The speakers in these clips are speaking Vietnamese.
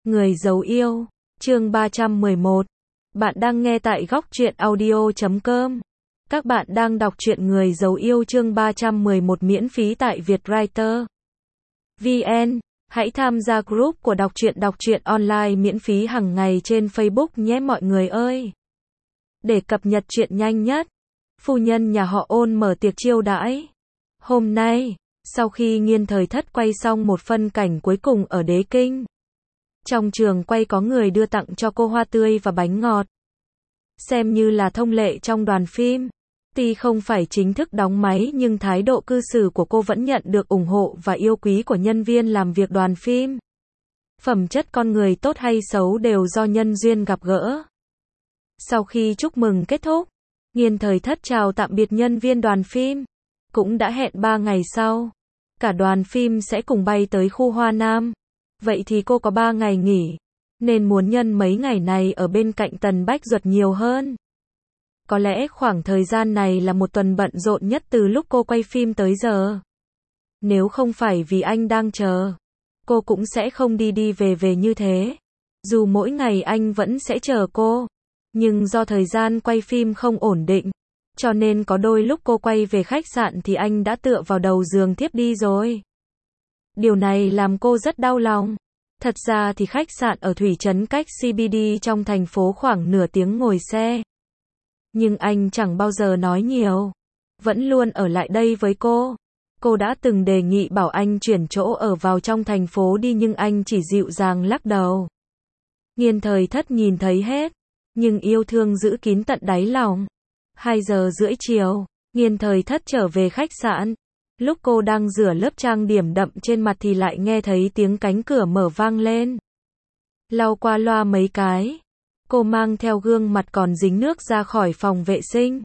Người giấu yêu, chương 311. Bạn đang nghe tại góc truyện audio.com. Các bạn đang đọc truyện Người giấu yêu chương 311 miễn phí tại Vietwriter VN. Hãy tham gia group của đọc truyện online miễn phí hàng ngày trên Facebook nhé mọi người ơi. Để cập nhật truyện nhanh nhất, phu nhân nhà họ Ôn mở tiệc chiêu đãi. Hôm nay, sau khi Nghiên Thời Thất quay xong một phân cảnh cuối cùng ở Đế Kinh, trong trường quay có người đưa tặng cho cô hoa tươi và bánh ngọt. Xem như là thông lệ trong đoàn phim. Tuy không phải chính thức đóng máy nhưng thái độ cư xử của cô vẫn nhận được ủng hộ và yêu quý của nhân viên làm việc đoàn phim. Phẩm chất con người tốt hay xấu đều do nhân duyên gặp gỡ. Sau khi chúc mừng kết thúc, Nghiên Thời Thất chào tạm biệt nhân viên đoàn phim. Cũng đã hẹn 3 ngày sau, cả đoàn phim sẽ cùng bay tới khu Hoa Nam. Vậy thì cô có 3 ngày nghỉ, nên muốn nhân mấy ngày này ở bên cạnh Tần Bách Duật nhiều hơn. Có lẽ khoảng thời gian này là một tuần bận rộn nhất từ lúc cô quay phim tới giờ. Nếu không phải vì anh đang chờ, cô cũng sẽ không đi về như thế. Dù mỗi ngày anh vẫn sẽ chờ cô, nhưng do thời gian quay phim không ổn định, cho nên có đôi lúc cô quay về khách sạn thì anh đã tựa vào đầu giường thiếp đi rồi. Điều này làm cô rất đau lòng. Thật ra thì khách sạn ở Thủy Trấn cách CBD trong thành phố khoảng nửa tiếng ngồi xe. Nhưng anh chẳng bao giờ nói nhiều, vẫn luôn ở lại đây với cô. Cô đã từng đề nghị bảo anh chuyển chỗ ở vào trong thành phố đi nhưng anh chỉ dịu dàng lắc đầu. Nghiên Thời Thất nhìn thấy hết, nhưng yêu thương giữ kín tận đáy lòng. 2 giờ rưỡi chiều, Nghiên Thời Thất trở về khách sạn. Lúc cô đang rửa lớp trang điểm đậm trên mặt thì lại nghe thấy tiếng cánh cửa mở vang lên. Lau qua loa mấy cái, cô mang theo gương mặt còn dính nước ra khỏi phòng vệ sinh.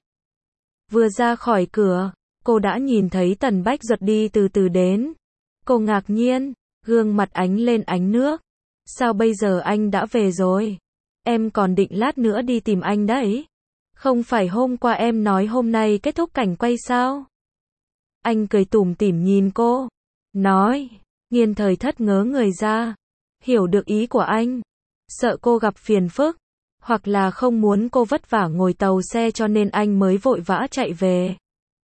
Vừa ra khỏi cửa, cô đã nhìn thấy Tần Bách Duật đi từ từ đến. Cô ngạc nhiên, gương mặt ánh lên ánh nước. Sao bây giờ anh đã về rồi? Em còn định lát nữa đi tìm anh đấy. Không phải hôm qua em nói hôm nay kết thúc cảnh quay sao? Anh cười tủm tỉm nhìn cô, nói. Nghiên Thời Thất ngớ người ra, hiểu được ý của anh. Sợ cô gặp phiền phức, hoặc là không muốn cô vất vả ngồi tàu xe cho nên anh mới vội vã chạy về.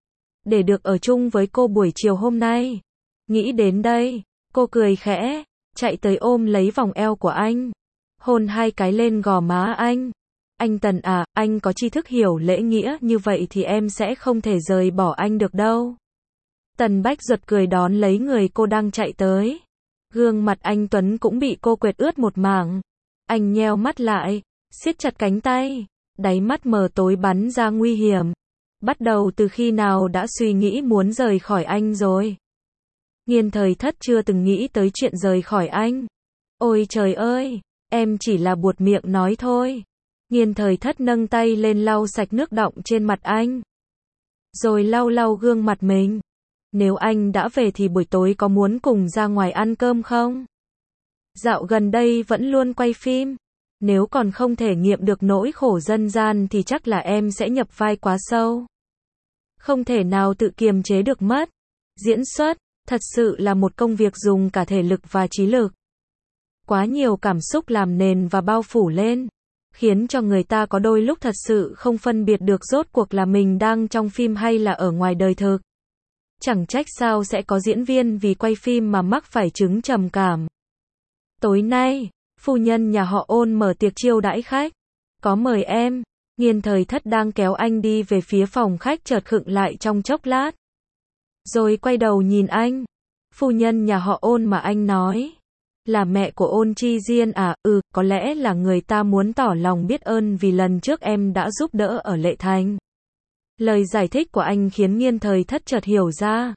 Để được ở chung với cô buổi chiều hôm nay. Nghĩ đến đây, cô cười khẽ, chạy tới ôm lấy vòng eo của anh. Hôn 2 cái lên gò má anh. Anh Tần à, anh có tri thức hiểu lễ nghĩa như vậy thì em sẽ không thể rời bỏ anh được đâu. Tần Bách Duật cười đón lấy người cô đang chạy tới. Gương mặt anh Tuấn cũng bị cô quệt ướt một mảng. Anh nheo mắt lại, siết chặt cánh tay, đáy mắt mờ tối bắn ra nguy hiểm. Bắt đầu từ khi nào đã suy nghĩ muốn rời khỏi anh rồi? Nghiên Thời Thất chưa từng nghĩ tới chuyện rời khỏi anh. Ôi trời ơi, em chỉ là buột miệng nói thôi. Nghiên Thời Thất nâng tay lên lau sạch nước đọng trên mặt anh, rồi lau gương mặt mình. Nếu anh đã về thì buổi tối có muốn cùng ra ngoài ăn cơm không? Dạo gần đây vẫn luôn quay phim. Nếu còn không thể nghiệm được nỗi khổ dân gian thì chắc là em sẽ nhập vai quá sâu. Không thể nào tự kiềm chế được mất. Diễn xuất, thật sự là một công việc dùng cả thể lực và trí lực. Quá nhiều cảm xúc làm nền và bao phủ lên, khiến cho người ta có đôi lúc thật sự không phân biệt được rốt cuộc là mình đang trong phim hay là ở ngoài đời thực. Chẳng trách sao sẽ có diễn viên vì quay phim mà mắc phải chứng trầm cảm. Tối nay, phu nhân nhà họ Ôn mở tiệc chiêu đãi khách. Có mời em. Nghiên Thời Thất đang kéo anh đi về phía phòng khách chợt khựng lại trong chốc lát. Rồi quay đầu nhìn anh. Phu nhân nhà họ Ôn mà anh nói là mẹ của Ôn Chi Diên à? Có lẽ là người ta muốn tỏ lòng biết ơn vì lần trước em đã giúp đỡ ở Lệ Thành. Lời giải thích của anh khiến Nghiên Thời Thất chợt hiểu ra.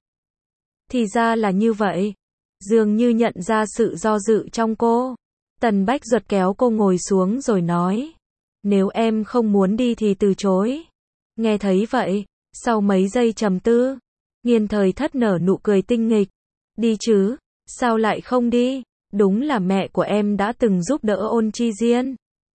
Thì ra là như vậy. Dường như nhận ra sự do dự trong cô. Tần Bách Duật kéo cô ngồi xuống rồi nói. Nếu em không muốn đi thì từ chối. Nghe thấy vậy, sau mấy giây trầm tư, Nghiên Thời Thất nở nụ cười tinh nghịch. Đi chứ, sao lại không đi? Đúng là mẹ của em đã từng giúp đỡ Ôn Chi Diên.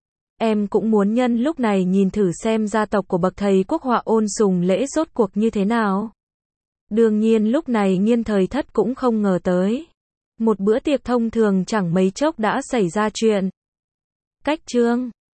Em cũng muốn nhân lúc này nhìn thử xem gia tộc của bậc thầy quốc họa Ôn Sùng Lễ rốt cuộc như thế nào. Đương nhiên lúc này Nghiên Thời Thất cũng không ngờ tới. Một bữa tiệc thông thường chẳng mấy chốc đã xảy ra chuyện. Cách chương